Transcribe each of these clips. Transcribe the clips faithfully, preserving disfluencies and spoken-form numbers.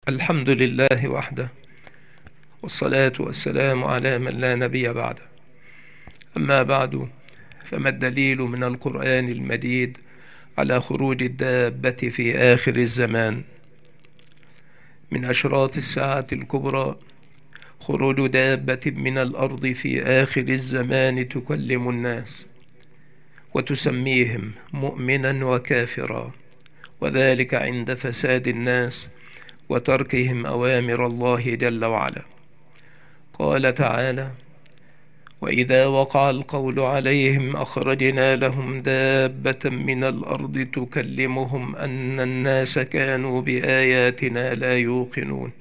الحمد لله وحده، والصلاة والسلام على من لا نبي بعده. أما بعد، فما الدليل من القرآن المجيد على خروج الدابة في آخر الزمان؟ من أشراط الساعة الكبرى خروج دابة من الأرض في آخر الزمان تكلم الناس وتسميهم مؤمنا وكافرا، وذلك عند فساد الناس وتركهم أوامر الله جل وعلا. قال تعالى: وإذا وقع القول عليهم أخرجنا لهم دابة من الأرض تكلمهم أن الناس كانوا بآياتنا لا يوقنون.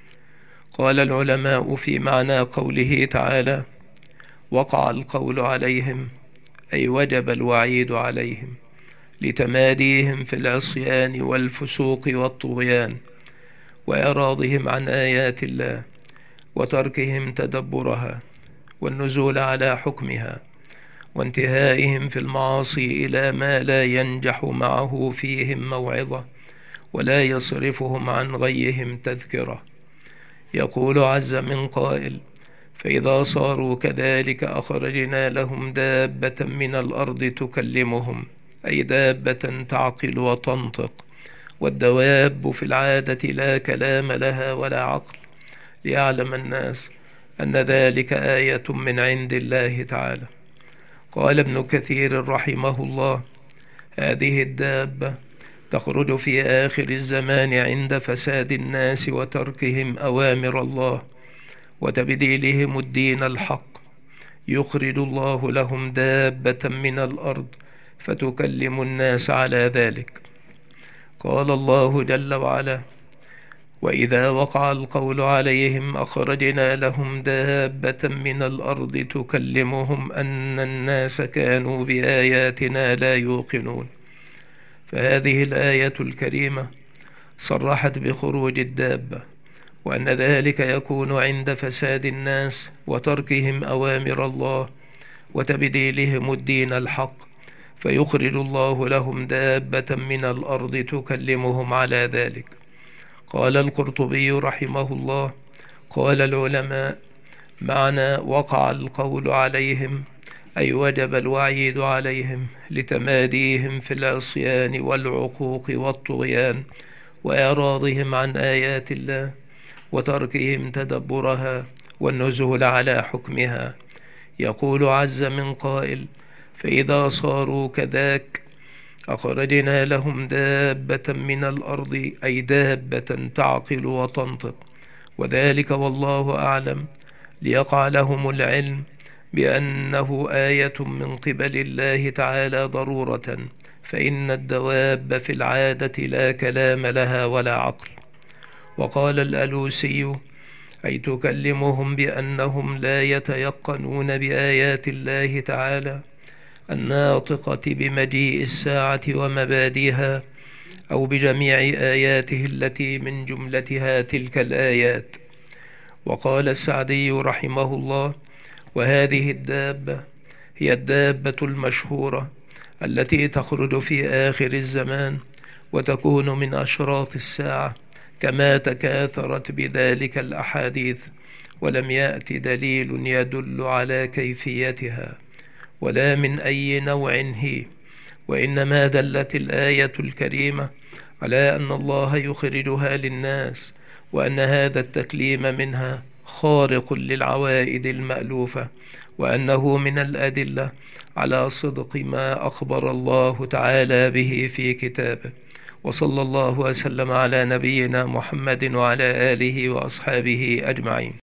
قال العلماء في معنى قوله تعالى: وقع القول عليهم، أي وجب الوعيد عليهم لتماديهم في العصيان والفسوق والطغيان وإعراضهم عن آيات الله وتركهم تدبرها والنزول على حكمها وانتهائهم في المعاصي إلى ما لا ينجح معه فيهم موعظة ولا يصرفهم عن غيهم تذكرة. يقول عز من قائل: فإذا صاروا كذلك أخرجنا لهم دابة من الأرض تكلمهم، أي دابة تعقل وتنطق، والدواب في العادة لا كلام لها ولا عقل، ليعلم الناس أن ذلك آية من عند الله تعالى. قال ابن كثير رحمه الله: هذه الدابة تخرج في آخر الزمان عند فساد الناس وتركهم أوامر الله وتبديلهم الدين الحق، يخرج الله لهم دابة من الأرض فتكلم الناس على ذلك. قال الله جل وعلا: وإذا وقع القول عليهم أخرجنا لهم دابة من الأرض تكلمهم أن الناس كانوا بآياتنا لا يوقنون. فهذه الآية الكريمة صرحت بخروج الدابة، وأن ذلك يكون عند فساد الناس وتركهم أوامر الله وتبديلهم الدين الحق، فيخرج الله لهم دابة من الأرض تكلمهم على ذلك. قال القرطبي رحمه الله: قال العلماء: معنى وقع القول عليهم أي وجب الوعيد عليهم لتماديهم في العصيان والعقوق والطغيان وإعراضهم عن آيات الله وتركهم تدبرها والنزول على حكمها. يقول عز من قائل: فإذا صاروا كذاك أخرجنا لهم دابة من الأرض، أي دابة تعقل وتنطق، وذلك والله أعلم ليقع لهم العلم بأنه آية من قبل الله تعالى ضرورة، فإن الدواب في العادة لا كلام لها ولا عقل. وقال الألوسي: أي تكلمهم بأنهم لا يتيقنون بآيات الله تعالى الناطقة بمجيء الساعة ومبادئها، أو بجميع آياته التي من جملتها تلك الآيات. وقال السعدي رحمه الله: وهذه الدابة هي الدابة المشهورة التي تخرج في آخر الزمان وتكون من أشراط الساعة، كما تكاثرت بذلك الأحاديث، ولم يأت دليل يدل على كيفيتها ولا من أي نوع هي، وإنما دلت الآية الكريمة على أن الله يخرجها للناس، وأن هذا التكليم منها خارق للعوائد المألوفة، وأنه من الأدلة على صدق ما أخبر الله تعالى به في كتابه. وصلى الله وسلم على نبينا محمد وعلى آله وأصحابه أجمعين.